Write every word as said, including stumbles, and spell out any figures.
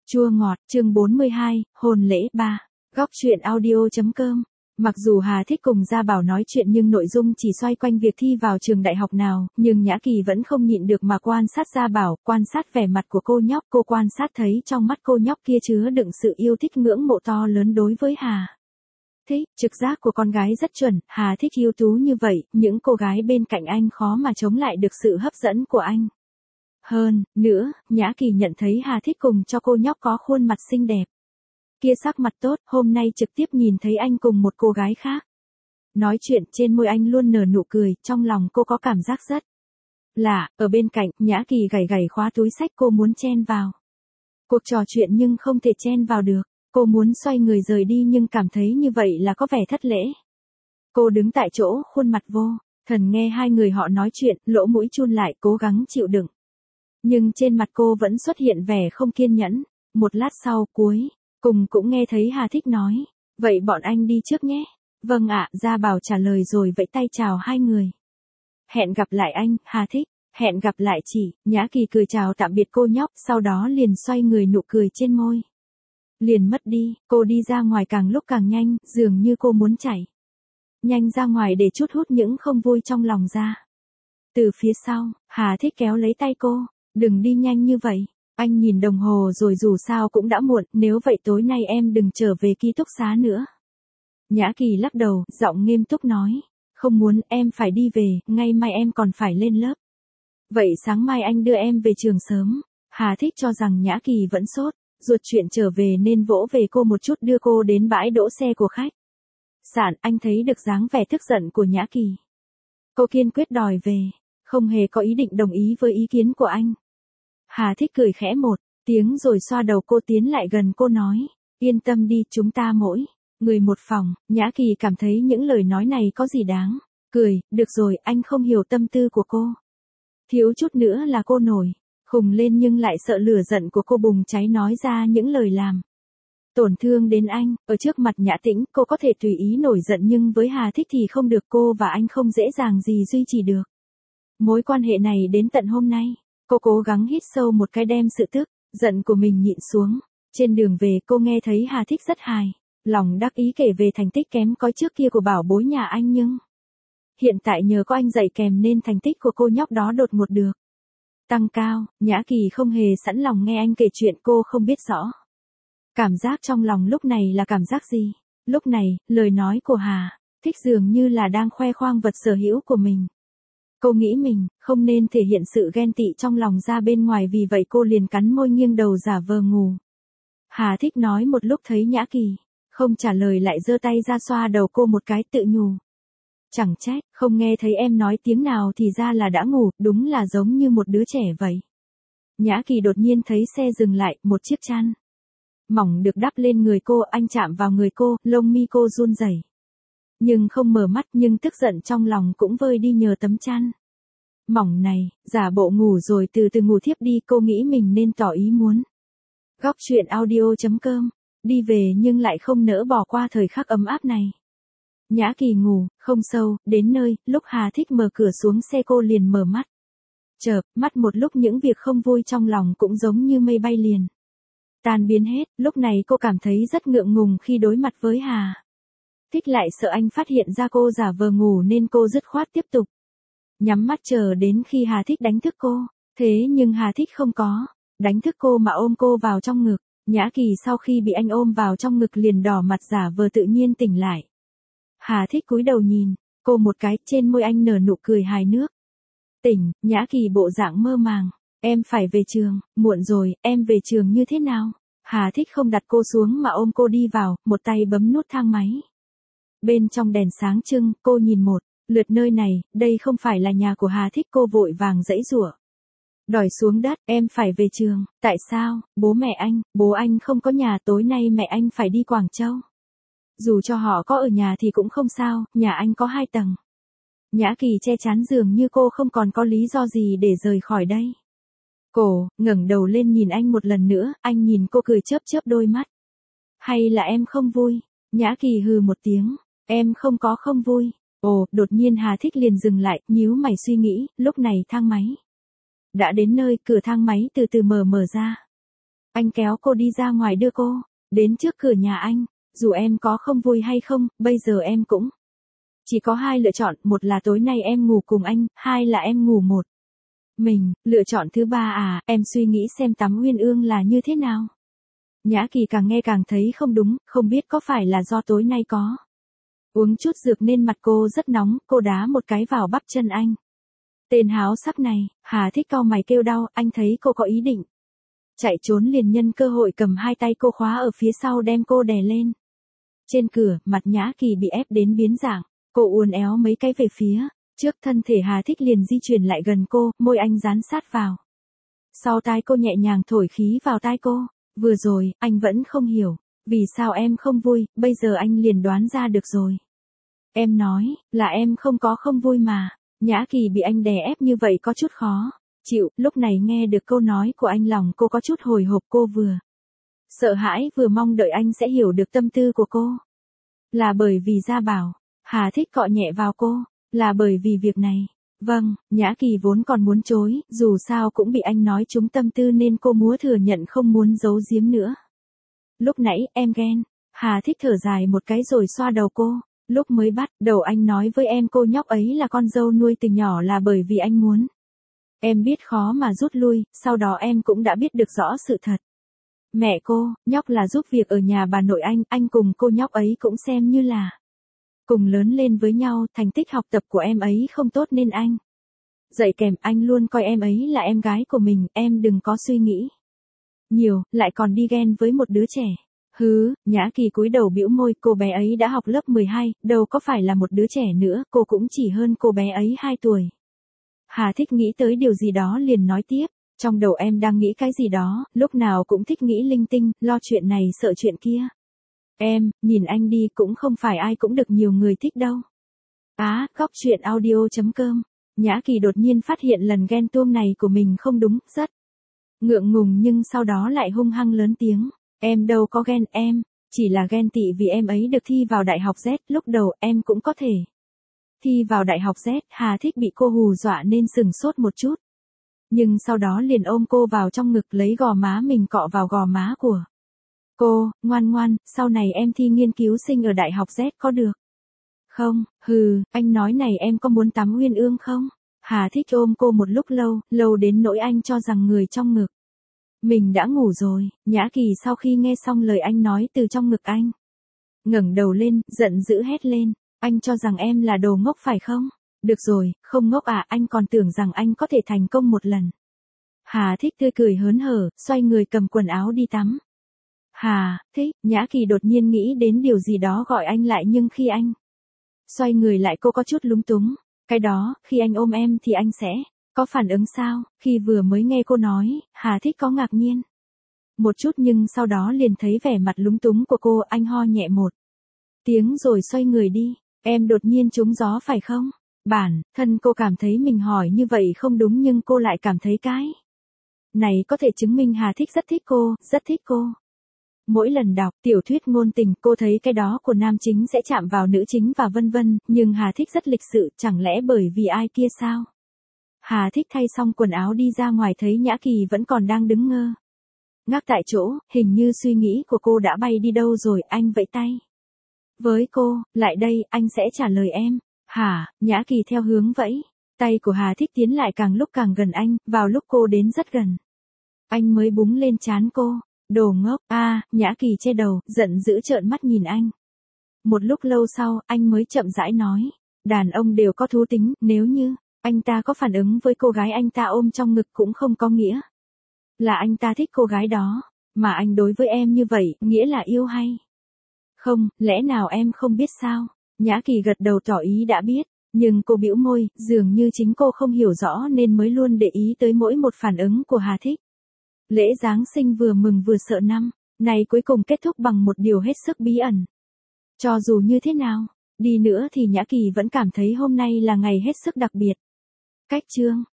Chua ngọt, chương bốn mươi hai, hôn lễ ba. Góc truyện audio.com. Mặc dù Hà Thích cùng Gia Bảo nói chuyện nhưng nội dung chỉ xoay quanh việc thi vào trường đại học nào, nhưng Nhã Kỳ vẫn không nhịn được mà quan sát Gia Bảo, quan sát vẻ mặt của cô nhóc, cô quan sát thấy trong mắt cô nhóc kia chứa đựng sự yêu thích ngưỡng mộ to lớn đối với Hà Thích. Trực giác của con gái rất chuẩn, Hà Thích ưu tú như vậy, những cô gái bên cạnh anh khó mà chống lại được sự hấp dẫn của anh. Hơn nữa, Nhã Kỳ nhận thấy Hà Thích cùng cho cô nhóc có khuôn mặt xinh đẹp. Kia sắc mặt tốt, hôm nay trực tiếp nhìn thấy anh cùng một cô gái khác. Nói chuyện trên môi anh luôn nở nụ cười, trong lòng cô có cảm giác rất lạ. Ở bên cạnh, Nhã Kỳ gảy gảy khóa túi xách, cô muốn chen vào cuộc trò chuyện nhưng không thể chen vào được. Cô muốn xoay người rời đi nhưng cảm thấy như vậy là có vẻ thất lễ. Cô đứng tại chỗ, khuôn mặt vô thần nghe hai người họ nói chuyện, lỗ mũi chun lại, cố gắng chịu đựng. Nhưng trên mặt cô vẫn xuất hiện vẻ không kiên nhẫn. Một lát sau, cuối cùng cũng nghe thấy Hà Thích nói, vậy bọn anh đi trước nhé. Vâng ạ, Gia Bảo trả lời rồi vẫy tay chào hai người. Hẹn gặp lại anh, Hà Thích. Hẹn gặp lại chị. Nhã Kỳ cười chào tạm biệt cô nhóc, sau đó liền xoay người, nụ cười trên môi liền mất đi. Cô đi ra ngoài càng lúc càng nhanh, dường như cô muốn chạy nhanh ra ngoài để trút hút những không vui trong lòng ra. Từ phía sau, Hà Thích kéo lấy tay cô, đừng đi nhanh như vậy. Anh nhìn đồng hồ rồi, dù sao cũng đã muộn, nếu vậy tối nay em đừng trở về ký túc xá nữa. Nhã Kỳ lắc đầu, giọng nghiêm túc nói, không muốn, em phải đi về, ngày mai em còn phải lên lớp. Vậy sáng mai anh đưa em về trường sớm. Hà Thích cho rằng Nhã Kỳ vẫn sốt ruột chuyện trở về nên vỗ về cô một chút, đưa cô đến bãi đỗ xe của khách sạn. Anh thấy được dáng vẻ tức giận của Nhã Kỳ. Cô kiên quyết đòi về, không hề có ý định đồng ý với ý kiến của anh. Hà Thích cười khẽ một tiếng rồi xoa đầu cô, tiến lại gần cô nói, yên tâm đi, chúng ta mỗi người một phòng. Nhã Kỳ cảm thấy những lời nói này có gì đáng cười. Được rồi, anh không hiểu tâm tư của cô. Thiếu chút nữa là cô nổi khùng lên nhưng lại sợ lửa giận của cô bùng cháy, nói ra những lời làm tổn thương đến anh. Ở trước mặt Nhã Tĩnh, cô có thể tùy ý nổi giận nhưng với Hà Thích thì không được, cô và anh không dễ dàng gì duy trì được mối quan hệ này đến tận hôm nay. Cô cố gắng hít sâu một cái, đem sự tức giận của mình nhịn xuống. Trên đường về cô nghe thấy Hà Thích rất hài lòng đắc ý kể về thành tích kém cỏi trước kia của bảo bối nhà anh, nhưng hiện tại nhờ có anh dạy kèm nên thành tích của cô nhóc đó đột ngột được tăng cao. Nhã Kỳ không hề sẵn lòng nghe anh kể chuyện, cô không biết rõ cảm giác trong lòng lúc này là cảm giác gì. Lúc này, lời nói của Hà Thích dường như là đang khoe khoang vật sở hữu của mình. Cô nghĩ mình không nên thể hiện sự ghen tị trong lòng ra bên ngoài, vì vậy cô liền cắn môi nghiêng đầu giả vờ ngủ. Hà Thích nói một lúc thấy Nhã Kỳ không trả lời lại giơ tay ra xoa đầu cô một cái, tự nhủ, chẳng trách, không nghe thấy em nói tiếng nào thì ra là đã ngủ, đúng là giống như một đứa trẻ vậy. Nhã Kỳ đột nhiên thấy xe dừng lại, một chiếc chăn mỏng được đắp lên người cô, anh chạm vào người cô, lông mi cô run rẩy. Nhưng không mở mắt, nhưng tức giận trong lòng cũng vơi đi nhờ tấm chăn mỏng này. Giả bộ ngủ rồi từ từ ngủ thiếp đi, cô nghĩ mình nên tỏ ý muốn. Góc truyện audio.com. Đi về nhưng lại không nỡ bỏ qua thời khắc ấm áp này. Nhã Kỳ ngủ không sâu, đến nơi, lúc Hà Thích mở cửa xuống xe cô liền mở mắt. Chợp mắt một lúc, những việc không vui trong lòng cũng giống như mây bay liền tan biến hết. Lúc này cô cảm thấy rất ngượng ngùng khi đối mặt với Hà Thích, lại sợ anh phát hiện ra cô giả vờ ngủ nên cô dứt khoát tiếp tục nhắm mắt chờ đến khi Hà Thích đánh thức cô. Thế nhưng Hà Thích không có đánh thức cô mà ôm cô vào trong ngực. Nhã Kỳ sau khi bị anh ôm vào trong ngực liền đỏ mặt, giả vờ tự nhiên tỉnh lại. Hà Thích cúi đầu nhìn cô một cái, trên môi anh nở nụ cười hài nước. Tỉnh. Nhã Kỳ bộ dạng mơ màng, em phải về trường, muộn rồi, em về trường như thế nào? Hà Thích không đặt cô xuống mà ôm cô đi vào, một tay bấm nút thang máy. Bên trong đèn sáng trưng, cô nhìn một lượt nơi này, đây không phải là nhà của Hà Thích. Cô vội vàng giãy giụa đòi xuống đất, em phải về trường. Tại sao? Bố mẹ anh, bố anh không có nhà, tối nay mẹ anh phải đi Quảng Châu. Dù cho họ có ở nhà thì cũng không sao, nhà anh có hai tầng. Nhã Kỳ che chắn, dường như cô không còn có lý do gì để rời khỏi đây. Cô ngẩng đầu lên nhìn anh một lần nữa, anh nhìn cô cười chớp chớp đôi mắt. Hay là em không vui? Nhã Kỳ hừ một tiếng, em không có không vui. Ồ, đột nhiên Hà Thích liền dừng lại, nhíu mày suy nghĩ. Lúc này thang máy đã đến nơi, cửa thang máy từ từ mở mở ra. Anh kéo cô đi ra ngoài đưa cô, đến trước cửa nhà anh, dù em có không vui hay không, bây giờ em cũng chỉ có hai lựa chọn, một là tối nay em ngủ cùng anh, hai là em ngủ một mình, lựa chọn thứ ba à, em suy nghĩ xem tắm uyên ương là như thế nào. Nhã Kỳ càng nghe càng thấy không đúng, không biết có phải là do tối nay có uống chút dược nên mặt cô rất nóng, cô đá một cái vào bắp chân anh. Tên háo sắc này, Hà Thích cau mày kêu đau, anh thấy cô có ý định chạy trốn liền nhân cơ hội cầm hai tay cô khóa ở phía sau đem cô đè lên. Trên cửa, mặt Nhã Kỳ bị ép đến biến dạng, cô uốn éo mấy cái về phía trước, thân thể Hà Thích liền di chuyển lại gần cô, môi anh dán sát vào sau tai cô, nhẹ nhàng thổi khí vào tai cô. Vừa rồi, anh vẫn không hiểu, vì sao em không vui, bây giờ anh liền đoán ra được rồi. Em nói, là em không có không vui mà. Nhã Kỳ bị anh đè ép như vậy có chút khó chịu, lúc này nghe được câu nói của anh lòng cô có chút hồi hộp, cô vừa sợ hãi vừa mong đợi anh sẽ hiểu được tâm tư của cô. Là bởi vì Gia Bảo, Hà Thích cọ nhẹ vào cô, là bởi vì việc này. Vâng, Nhã Kỳ vốn còn muốn chối, dù sao cũng bị anh nói trúng tâm tư nên cô múa thừa nhận không muốn giấu giếm nữa. Lúc nãy, em ghen. Hà Thích thở dài một cái rồi xoa đầu cô. Lúc mới bắt đầu anh nói với em cô nhóc ấy là con dâu nuôi từ nhỏ là bởi vì anh muốn em biết khó mà rút lui, sau đó em cũng đã biết được rõ sự thật. Mẹ cô, nhóc là giúp việc ở nhà bà nội anh, anh cùng cô nhóc ấy cũng xem như là cùng lớn lên với nhau, thành tích học tập của em ấy không tốt nên anh dạy kèm, anh luôn coi em ấy là em gái của mình, em đừng có suy nghĩ nhiều, lại còn đi ghen với một đứa trẻ. Hứ, Nhã Kỳ cúi đầu bĩu môi, cô bé ấy đã học lớp mười hai, đâu có phải là một đứa trẻ nữa, cô cũng chỉ hơn cô bé ấy hai tuổi. Hà Thích nghĩ tới điều gì đó liền nói tiếp, trong đầu em đang nghĩ cái gì đó, lúc nào cũng thích nghĩ linh tinh, lo chuyện này sợ chuyện kia. Em, nhìn anh đi, cũng không phải ai cũng được nhiều người thích đâu. Á, góc truyện audio.com. Nhã Kỳ đột nhiên phát hiện lần ghen tuông này của mình không đúng, rất ngượng ngùng nhưng sau đó lại hung hăng lớn tiếng. Em đâu có ghen, em chỉ là ghen tị vì em ấy được thi vào đại học Z, lúc đầu em cũng có thể thi vào đại học Z. Hà Thích bị cô hù dọa nên sừng sốt một chút, nhưng sau đó liền ôm cô vào trong ngực, lấy gò má mình cọ vào gò má của cô. Ngoan ngoan, sau này em thi nghiên cứu sinh ở đại học Z có được không? Hừ, anh nói này, em có muốn tắm uyên ương không? Hà Thích ôm cô một lúc lâu, lâu đến nỗi anh cho rằng người trong ngực mình đã ngủ rồi. Nhã Kỳ sau khi nghe xong lời anh nói từ trong ngực anh, ngẩng đầu lên, giận dữ hét lên. Anh cho rằng em là đồ ngốc phải không? Được rồi, không ngốc à, anh còn tưởng rằng anh có thể thành công một lần. Hà Thích tươi cười hớn hở, xoay người cầm quần áo đi tắm. Hà Thích, Nhã Kỳ đột nhiên nghĩ đến điều gì đó gọi anh lại, nhưng khi anh xoay người lại cô có chút lúng túng. Cái đó, khi anh ôm em thì anh sẽ có phản ứng sao? Khi vừa mới nghe cô nói, Hà Thích có ngạc nhiên một chút nhưng sau đó liền thấy vẻ mặt lúng túng của cô, anh ho nhẹ một tiếng rồi xoay người đi. Em đột nhiên trúng gió phải không? Bản thân cô cảm thấy mình hỏi như vậy không đúng, nhưng cô lại cảm thấy cái này có thể chứng minh Hà Thích rất thích cô, rất thích cô. Mỗi lần đọc tiểu thuyết ngôn tình, cô thấy cái đó của nam chính sẽ chạm vào nữ chính và vân vân, nhưng Hà Thích rất lịch sự, chẳng lẽ bởi vì ai kia sao? Hà Thích thay xong quần áo đi ra ngoài, thấy Nhã Kỳ vẫn còn đang đứng ngơ ngác tại chỗ, hình như suy nghĩ của cô đã bay đi đâu rồi. Anh vẫy tay với cô, lại đây, anh sẽ trả lời em. Hả? Nhã Kỳ theo hướng vẫy tay của Hà Thích tiến lại càng lúc càng gần anh, vào lúc cô đến rất gần, anh mới búng lên trán cô. Đồ ngốc, a à, Nhã Kỳ che đầu, giận dữ trợn mắt nhìn anh. Một lúc lâu sau, anh mới chậm rãi nói, đàn ông đều có thú tính, nếu như anh ta có phản ứng với cô gái anh ta ôm trong ngực cũng không có nghĩa là anh ta thích cô gái đó, mà anh đối với em như vậy, nghĩa là yêu hay không, lẽ nào em không biết sao? Nhã Kỳ gật đầu tỏ ý đã biết, nhưng cô bĩu môi, dường như chính cô không hiểu rõ nên mới luôn để ý tới mỗi một phản ứng của Hà Thích. Lễ Giáng sinh vừa mừng vừa sợ năm này cuối cùng kết thúc bằng một điều hết sức bí ẩn. Cho dù như thế nào đi nữa thì Nhã Kỳ vẫn cảm thấy hôm nay là ngày hết sức đặc biệt. Cách chương